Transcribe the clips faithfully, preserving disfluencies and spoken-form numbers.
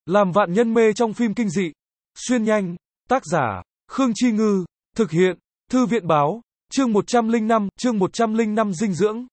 Làm vạn nhân mê trong phim kinh dị. Xuyên nhanh. Tác giả, Khương Chi Ngư. Thực hiện, Thư viện Báo. Chương một trăm lẻ năm, chương một trăm lẻ năm dinh dưỡng.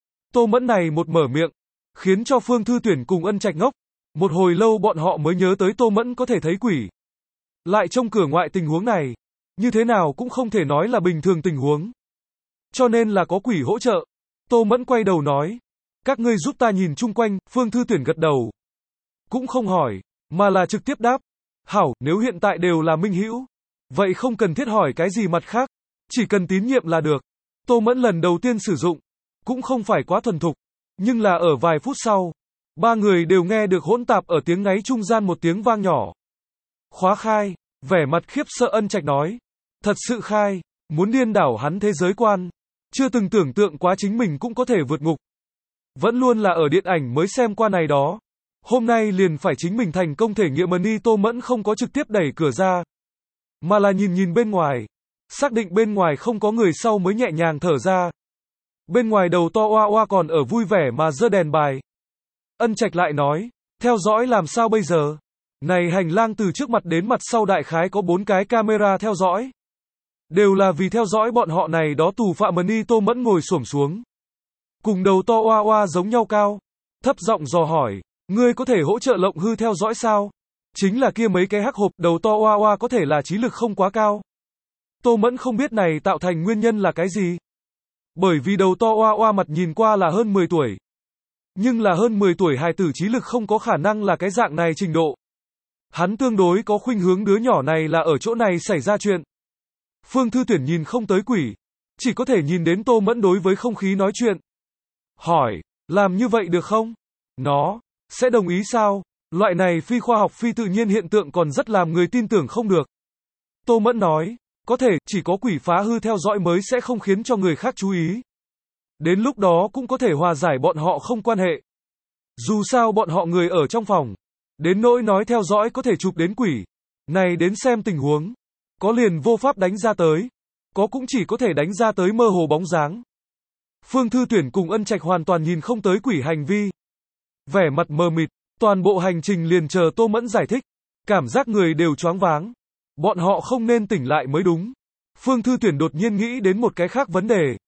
Tô Mẫn này một mở miệng, khiến cho Phương Thư Tuyển cùng Ân Trạch ngốc. Một hồi lâu bọn họ mới nhớ tới Tô Mẫn có thể thấy quỷ. Lại trong cửa ngoại tình huống này, như thế nào cũng không thể nói là bình thường tình huống. Cho nên là có quỷ hỗ trợ. Tô Mẫn quay đầu nói, các ngươi giúp ta nhìn chung quanh. Phương Thư Tuyển gật đầu, cũng không hỏi, mà là trực tiếp đáp, hảo, nếu hiện tại đều là minh hữu, vậy không cần thiết hỏi cái gì mặt khác, chỉ cần tín nhiệm là được. Tô Mẫn lần đầu tiên sử dụng, cũng không phải quá thuần thục, nhưng là ở vài phút sau, ba người đều nghe được hỗn tạp ở tiếng ngáy trung gian một tiếng vang nhỏ. Khóa khai. Vẻ mặt khiếp sợ Ân Trạch nói, thật sự khai, muốn điên đảo hắn thế giới quan, chưa từng tưởng tượng quá chính mình cũng có thể vượt ngục. Vẫn luôn là ở điện ảnh mới xem qua này đó. Hôm nay liền phải chính mình thành công thể nghiệm. Mani Tô Mẫn không có trực tiếp đẩy cửa ra, mà là nhìn nhìn bên ngoài, xác định bên ngoài không có người sau mới nhẹ nhàng thở ra. Bên ngoài đầu to oa oa còn ở vui vẻ mà giơ đèn bài. Ân Trạch lại nói, theo dõi làm sao bây giờ? Này hành lang từ trước mặt đến mặt sau đại khái có bốn cái camera theo dõi. Đều là vì theo dõi bọn họ này đó tù phạm. Mani Tô Mẫn ngồi xổm xuống, cùng đầu to oa oa giống nhau cao, thấp giọng dò hỏi, ngươi có thể hỗ trợ lộng hư theo dõi sao? Chính là kia mấy cái hắc hộp. Đầu to oa oa có thể là trí lực không quá cao. Tô Mẫn không biết này tạo thành nguyên nhân là cái gì. Bởi vì đầu to oa oa mặt nhìn qua là hơn mười tuổi. Nhưng là hơn mười tuổi hài tử trí lực không có khả năng là cái dạng này trình độ. Hắn tương đối có khuynh hướng đứa nhỏ này là ở chỗ này xảy ra chuyện. Phương Thư Tuyển nhìn không tới quỷ, chỉ có thể nhìn đến Tô Mẫn đối với không khí nói chuyện. Hỏi, làm như vậy được không? Nó sẽ đồng ý sao? Loại này phi khoa học phi tự nhiên hiện tượng còn rất làm người tin tưởng không được. Tô Mẫn nói, có thể, chỉ có quỷ phá hư theo dõi mới sẽ không khiến cho người khác chú ý. Đến lúc đó cũng có thể hòa giải bọn họ không quan hệ. Dù sao bọn họ người ở trong phòng. Đến nỗi nói theo dõi có thể chụp đến quỷ. Này đến xem tình huống. Có liền vô pháp đánh ra tới. Có cũng chỉ có thể đánh ra tới mơ hồ bóng dáng. Phương Thư Tuyển cùng Ân Trạch hoàn toàn nhìn không tới quỷ hành vi. Vẻ mặt mờ mịt, toàn bộ hành trình liền chờ Tô Mẫn giải thích. Cảm giác người đều choáng váng. Bọn họ không nên tỉnh lại mới đúng. Phương Thư Tuyển đột nhiên nghĩ đến một cái khác vấn đề.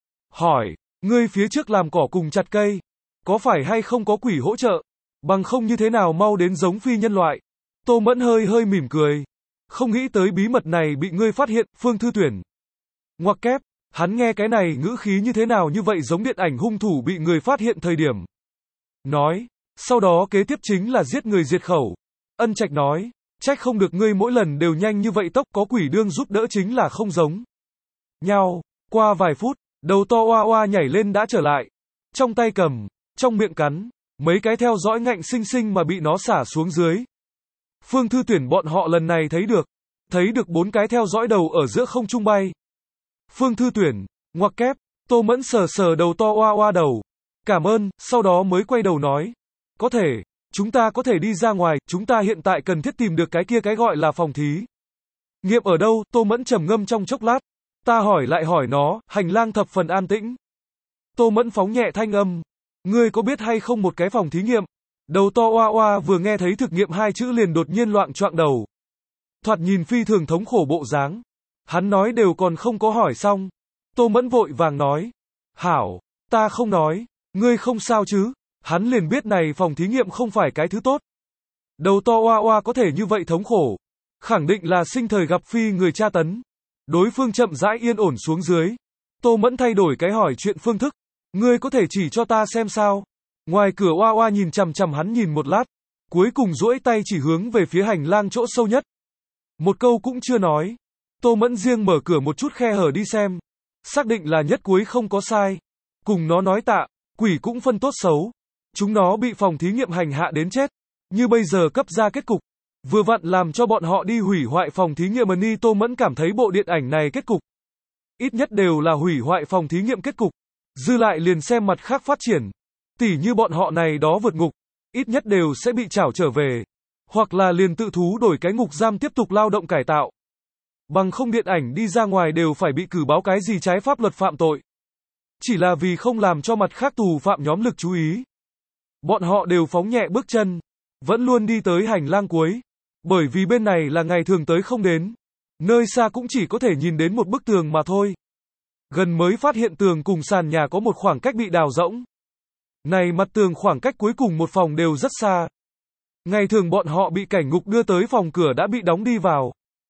Hỏi, ngươi phía trước làm cỏ cùng chặt cây, có phải hay không có quỷ hỗ trợ? Bằng không như thế nào mau đến giống phi nhân loại? Tô Mẫn hơi hơi mỉm cười. Không nghĩ tới bí mật này bị ngươi phát hiện. Phương Thư Tuyển ngoặc kép, hắn nghe cái này ngữ khí như thế nào như vậy giống điện ảnh hung thủ bị người phát hiện thời điểm. Nói, sau đó kế tiếp chính là giết người diệt khẩu. Ân Trạch nói, trách không được ngươi mỗi lần đều nhanh như vậy tốc, có quỷ đương giúp đỡ chính là không giống nhau. Qua vài phút, đầu to oa oa nhảy lên đã trở lại. Trong tay cầm, trong miệng cắn, mấy cái theo dõi ngạnh sinh sinh mà bị nó xả xuống dưới. Phương Thư Tuyển bọn họ lần này thấy được, thấy được bốn cái theo dõi đầu ở giữa không trung bay. Phương Thư Tuyển, ngoặc kép, Tô Mẫn sờ sờ đầu to oa oa đầu. Cảm ơn, sau đó mới quay đầu nói, có thể, chúng ta có thể đi ra ngoài, chúng ta hiện tại cần thiết tìm được cái kia cái gọi là phòng thí nghiệm ở đâu? Tô Mẫn trầm ngâm trong chốc lát, ta hỏi lại hỏi nó. Hành lang thập phần an tĩnh. Tô Mẫn phóng nhẹ thanh âm, ngươi có biết hay không một cái phòng thí nghiệm? Đầu to oa oa vừa nghe thấy thực nghiệm hai chữ liền đột nhiên loạng choạng đầu. Thoạt nhìn phi thường thống khổ bộ dáng. Hắn nói đều còn không có hỏi xong. Tô Mẫn vội vàng nói, hảo, ta không nói, ngươi không sao chứ? Hắn liền biết này phòng thí nghiệm không phải cái thứ tốt. Đầu to oa oa có thể như vậy thống khổ, khẳng định là sinh thời gặp phi người tra tấn. Đối phương chậm rãi yên ổn xuống dưới. Tô Mẫn thay đổi cái hỏi chuyện phương thức, ngươi có thể chỉ cho ta xem sao? Ngoài cửa oa oa nhìn chằm chằm hắn nhìn một lát, cuối cùng duỗi tay chỉ hướng về phía hành lang chỗ sâu nhất. Một câu cũng chưa nói. Tô Mẫn riêng mở cửa một chút khe hở đi xem, xác định là nhất cuối không có sai. Cùng nó nói tạ, quỷ cũng phân tốt xấu. Chúng nó bị phòng thí nghiệm hành hạ đến chết, như bây giờ cấp ra kết cục, vừa vặn làm cho bọn họ đi hủy hoại phòng thí nghiệm. Mani Tô Mẫn cảm thấy bộ điện ảnh này kết cục ít nhất đều là hủy hoại phòng thí nghiệm kết cục. Dư lại liền xem mặt khác phát triển. Tỉ như bọn họ này đó vượt ngục, ít nhất đều sẽ bị trảo trở về, hoặc là liền tự thú đổi cái ngục giam tiếp tục lao động cải tạo. Bằng không điện ảnh đi ra ngoài đều phải bị cử báo cái gì trái pháp luật phạm tội. Chỉ là vì không làm cho mặt khác tù phạm nhóm lực chú ý. Bọn họ đều phóng nhẹ bước chân, vẫn luôn đi tới hành lang cuối. Bởi vì bên này là ngày thường tới không đến. Nơi xa cũng chỉ có thể nhìn đến một bức tường mà thôi. Gần mới phát hiện tường cùng sàn nhà có một khoảng cách bị đào rỗng. Này mặt tường khoảng cách cuối cùng một phòng đều rất xa. Ngày thường bọn họ bị cảnh ngục đưa tới phòng cửa đã bị đóng đi vào.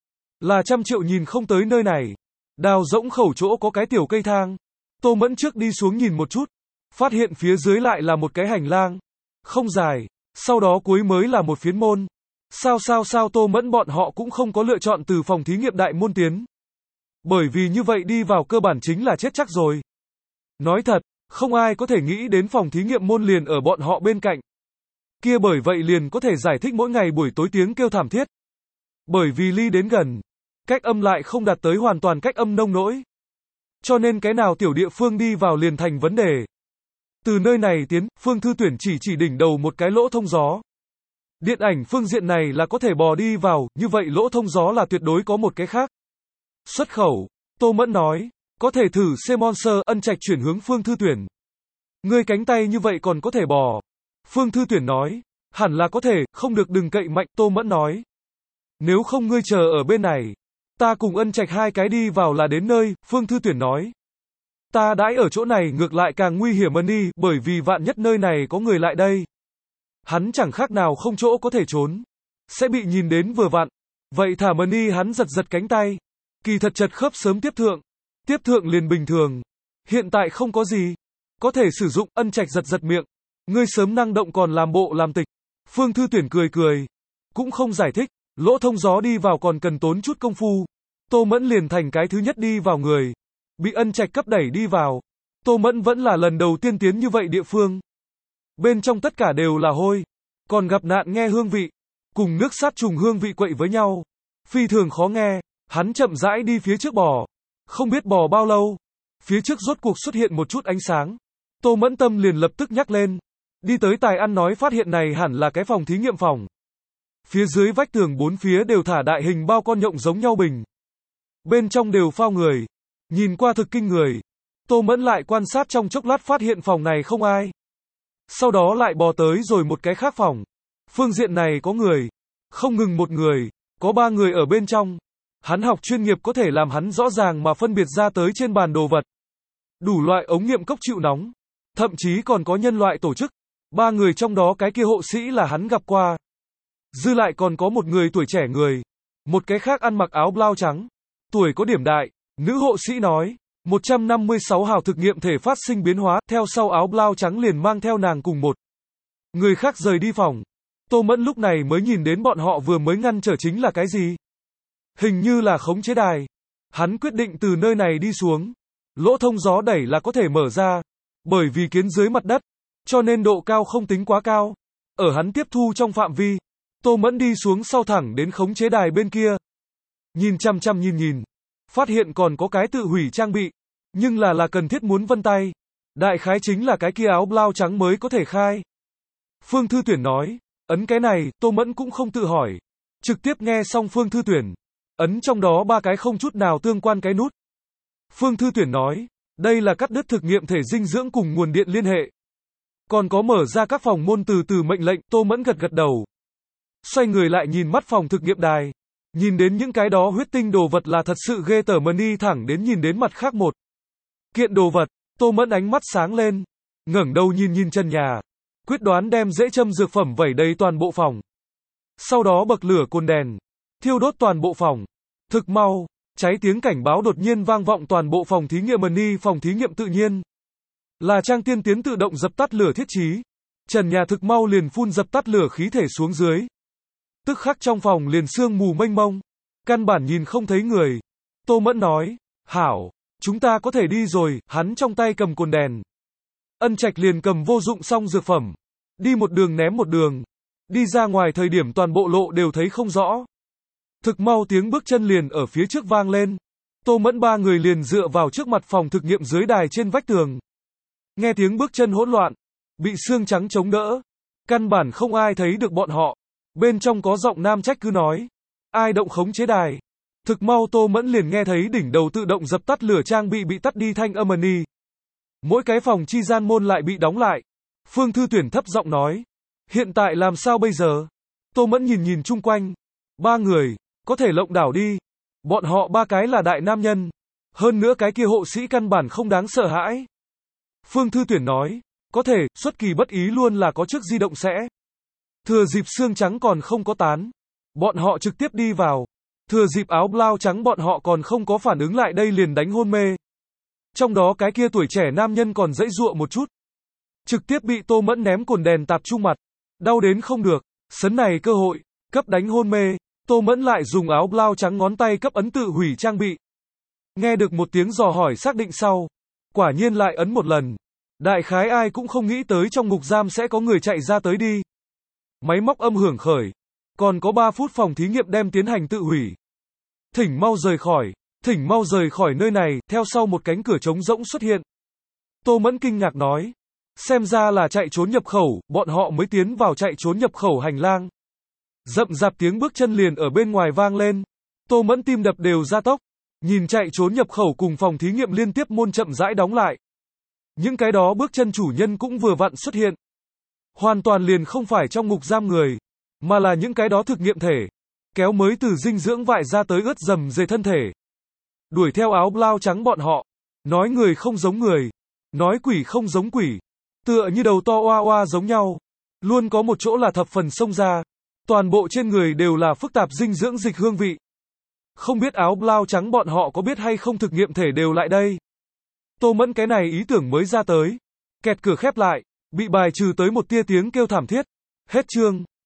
Là trăm triệu nhìn không tới nơi này. Đào rỗng khẩu chỗ có cái tiểu cây thang. Tô Mẫn trước đi xuống nhìn một chút. Phát hiện phía dưới lại là một cái hành lang. Không dài. Sau đó cuối mới là một phiến môn. Sao sao sao Tô Mẫn bọn họ cũng không có lựa chọn từ phòng thí nghiệm đại môn tiến. Bởi vì như vậy đi vào cơ bản chính là chết chắc rồi. Nói thật, không ai có thể nghĩ đến phòng thí nghiệm môn liền ở bọn họ bên cạnh. Kia bởi vậy liền có thể giải thích mỗi ngày buổi tối tiếng kêu thảm thiết. Bởi vì ly đến gần, cách âm lại không đạt tới hoàn toàn cách âm nông nỗi. Cho nên cái nào tiểu địa phương đi vào liền thành vấn đề. Từ nơi này tiến, Phương Thư Tuyển chỉ chỉ đỉnh đầu một cái lỗ thông gió. Điện ảnh phương diện này là có thể bò đi vào, như vậy lỗ thông gió là tuyệt đối có một cái khác. Xuất khẩu, Tô Mẫn nói, có thể thử C-Monster. Ân Trạch chuyển hướng Phương Thư Tuyển. Ngươi cánh tay như vậy còn có thể bò. Phương Thư Tuyển nói, hẳn là có thể, không được đừng cậy mạnh. Tô Mẫn nói, nếu không ngươi chờ ở bên này, ta cùng Ân Trạch hai cái đi vào là đến nơi. Phương Thư Tuyển nói, ta đãi ở chỗ này ngược lại càng nguy hiểm hơn đi, bởi vì vạn nhất nơi này có người lại đây. Hắn chẳng khác nào không chỗ có thể trốn. Sẽ bị nhìn đến vừa vặn. Vậy thả mần đi hắn giật giật cánh tay. Kỳ thật chật khớp sớm tiếp thượng. Tiếp thượng liền bình thường. Hiện tại không có gì. Có thể sử dụng. Ân Trạch giật giật miệng. Ngươi sớm năng động còn làm bộ làm tịch. Phương Thư Tuyển cười cười. Cũng không giải thích. Lỗ thông gió đi vào còn cần tốn chút công phu. Tô Mẫn liền thành cái thứ nhất đi vào người. Bị Ân Trạch cấp đẩy đi vào. Tô Mẫn vẫn là lần đầu tiên tiến như vậy địa phương. Bên trong tất cả đều là hôi. Còn gặp nạn nghe hương vị. Cùng nước sát trùng hương vị quậy với nhau. Phi thường khó nghe. Hắn chậm rãi đi phía trước bò. Không biết bò bao lâu. Phía trước rốt cuộc xuất hiện một chút ánh sáng. Tô Mẫn tâm liền lập tức nhắc lên. Đi tới tài ăn nói phát hiện này hẳn là cái phòng thí nghiệm phòng. Phía dưới vách tường bốn phía đều thả đại hình bao con nhộng giống nhau bình. Bên trong đều phao người. Nhìn qua thực kinh người. Tô Mẫn lại quan sát trong chốc lát phát hiện phòng này không ai. Sau đó lại bò tới rồi một cái khác phòng. Phương diện này có người. Không ngừng một người. Có ba người ở bên trong. Hắn học chuyên nghiệp có thể làm hắn rõ ràng mà phân biệt ra tới trên bàn đồ vật. Đủ loại ống nghiệm cốc chịu nóng. Thậm chí còn có nhân loại tổ chức. Ba người trong đó cái kia hộ sĩ là hắn gặp qua. Dư lại còn có một người tuổi trẻ người. Một cái khác ăn mặc áo blau trắng. Tuổi có điểm đại. Nữ hộ sĩ nói. một trăm năm mươi sáu hào thực nghiệm thể phát sinh biến hóa. Theo sau áo blau trắng liền mang theo nàng cùng một người khác rời đi phòng. Tô Mẫn lúc này mới nhìn đến bọn họ vừa mới ngăn trở chính là cái gì. Hình như là khống chế đài. Hắn quyết định từ nơi này đi xuống. Lỗ thông gió đẩy là có thể mở ra. Bởi vì kiến dưới mặt đất. Cho nên độ cao không tính quá cao. Ở hắn tiếp thu trong phạm vi. Tô Mẫn đi xuống sau thẳng đến khống chế đài bên kia. Nhìn chăm chăm nhìn nhìn. Phát hiện còn có cái tự hủy trang bị. Nhưng là là cần thiết muốn vân tay. Đại khái chính là cái kia áo blau trắng mới có thể khai. Phương Thư Tuyển nói. Ấn cái này, Tô Mẫn cũng không tự hỏi. Trực tiếp nghe xong Phương Thư Tuyển. Ấn trong đó ba cái không chút nào tương quan cái nút. Phương Thư Tuyển nói. Đây là cắt đứt thực nghiệm thể dinh dưỡng cùng nguồn điện liên hệ. Còn có mở ra các phòng môn từ từ mệnh lệnh. Tô Mẫn gật gật đầu. Xoay người lại nhìn mắt phòng thực nghiệm đài. Nhìn đến những cái đó huyết tinh đồ vật là thật sự ghê tởm mà đi thẳng đến nhìn đến mặt khác một kiện đồ vật. Tô Mẫn ánh mắt sáng lên. Ngẩng đầu nhìn nhìn chân nhà. Quyết đoán đem dễ châm dược phẩm vẩy đầy toàn bộ phòng. Sau đó bậc lửa cồn đèn. Thiêu đốt toàn bộ phòng. Thực mau. Cháy tiếng cảnh báo đột nhiên vang vọng toàn bộ phòng thí nghiệm Mani. Phòng thí nghiệm tự nhiên là trang tiên tiến tự động dập tắt lửa thiết trí. Trần nhà thực mau liền phun dập tắt lửa khí thể xuống dưới. Tức khắc trong phòng liền sương mù mênh mông. Căn bản nhìn không thấy người. Tô Mẫn nói. Hảo. Chúng ta có thể đi rồi. Hắn trong tay cầm cồn đèn. Ân Trạch liền cầm vô dụng xong dược phẩm. Đi một đường ném một đường. Đi ra ngoài thời điểm toàn bộ lộ đều thấy không rõ. Thực mau tiếng bước chân liền ở phía trước vang lên. Tô Mẫn ba người liền dựa vào trước mặt phòng thực nghiệm dưới đài trên vách tường. Nghe tiếng bước chân hỗn loạn. Bị xương trắng chống đỡ. Căn bản không ai thấy được bọn họ. Bên trong có giọng nam trách cứ nói. Ai động khống chế đài. Thực mau Tô Mẫn liền nghe thấy đỉnh đầu tự động dập tắt lửa trang bị bị tắt đi thanh âm ầm. Mỗi cái phòng chi gian môn lại bị đóng lại. Phương Thư Tuyển thấp giọng nói. Hiện tại làm sao bây giờ? Tô Mẫn nhìn nhìn chung quanh. Ba người, có thể lộng đảo đi. Bọn họ ba cái là đại nam nhân. Hơn nữa cái kia hộ sĩ căn bản không đáng sợ hãi. Phương Thư Tuyển nói, có thể, xuất kỳ bất ý luôn là có chiếc di động sẽ. Thừa dịp xương trắng còn không có tán. Bọn họ trực tiếp đi vào. Thừa dịp áo blau trắng bọn họ còn không có phản ứng lại đây liền đánh hôn mê. Trong đó cái kia tuổi trẻ nam nhân còn dãy dụa một chút. Trực tiếp bị Tô Mẫn ném cồn đèn tạp trung mặt. Đau đến không được. Sấn này cơ hội, cấp đánh hôn mê. Tô Mẫn lại dùng áo blau trắng ngón tay cấp ấn tự hủy trang bị. Nghe được một tiếng dò hỏi xác định sau. Quả nhiên lại ấn một lần. Đại khái ai cũng không nghĩ tới trong ngục giam sẽ có người chạy ra tới đi. Máy móc âm hưởng khởi. Còn có ba phút phòng thí nghiệm đem tiến hành tự hủy. Thỉnh mau rời khỏi. Thỉnh mau rời khỏi nơi này, theo sau một cánh cửa trống rỗng xuất hiện. Tô Mẫn kinh ngạc nói. Xem ra là chạy trốn nhập khẩu, bọn họ mới tiến vào chạy trốn nhập khẩu hành lang. Rậm rạp tiếng bước chân liền ở bên ngoài vang lên. Tô Mẫn tim đập đều gia tốc. Nhìn chạy trốn nhập khẩu cùng phòng thí nghiệm liên tiếp môn chậm rãi đóng lại. Những cái đó bước chân chủ nhân cũng vừa vặn xuất hiện. Hoàn toàn liền không phải trong ngục giam người, mà là những cái đó thực nghiệm thể. Kéo mới từ dinh dưỡng vại ra tới ướt dầm dề thân thể. Đuổi theo áo blau trắng bọn họ. Nói người không giống người. Nói quỷ không giống quỷ. Tựa như đầu to oa oa giống nhau. Luôn có một chỗ là thập phần xông ra. Toàn bộ trên người đều là phức tạp dinh dưỡng dịch hương vị. Không biết áo blau trắng bọn họ có biết hay không thực nghiệm thể đều lại đây. Tô Mẫn cái này ý tưởng mới ra tới. Kẹt cửa khép lại. Bị bài trừ tới một tia tiếng kêu thảm thiết. Hết chương.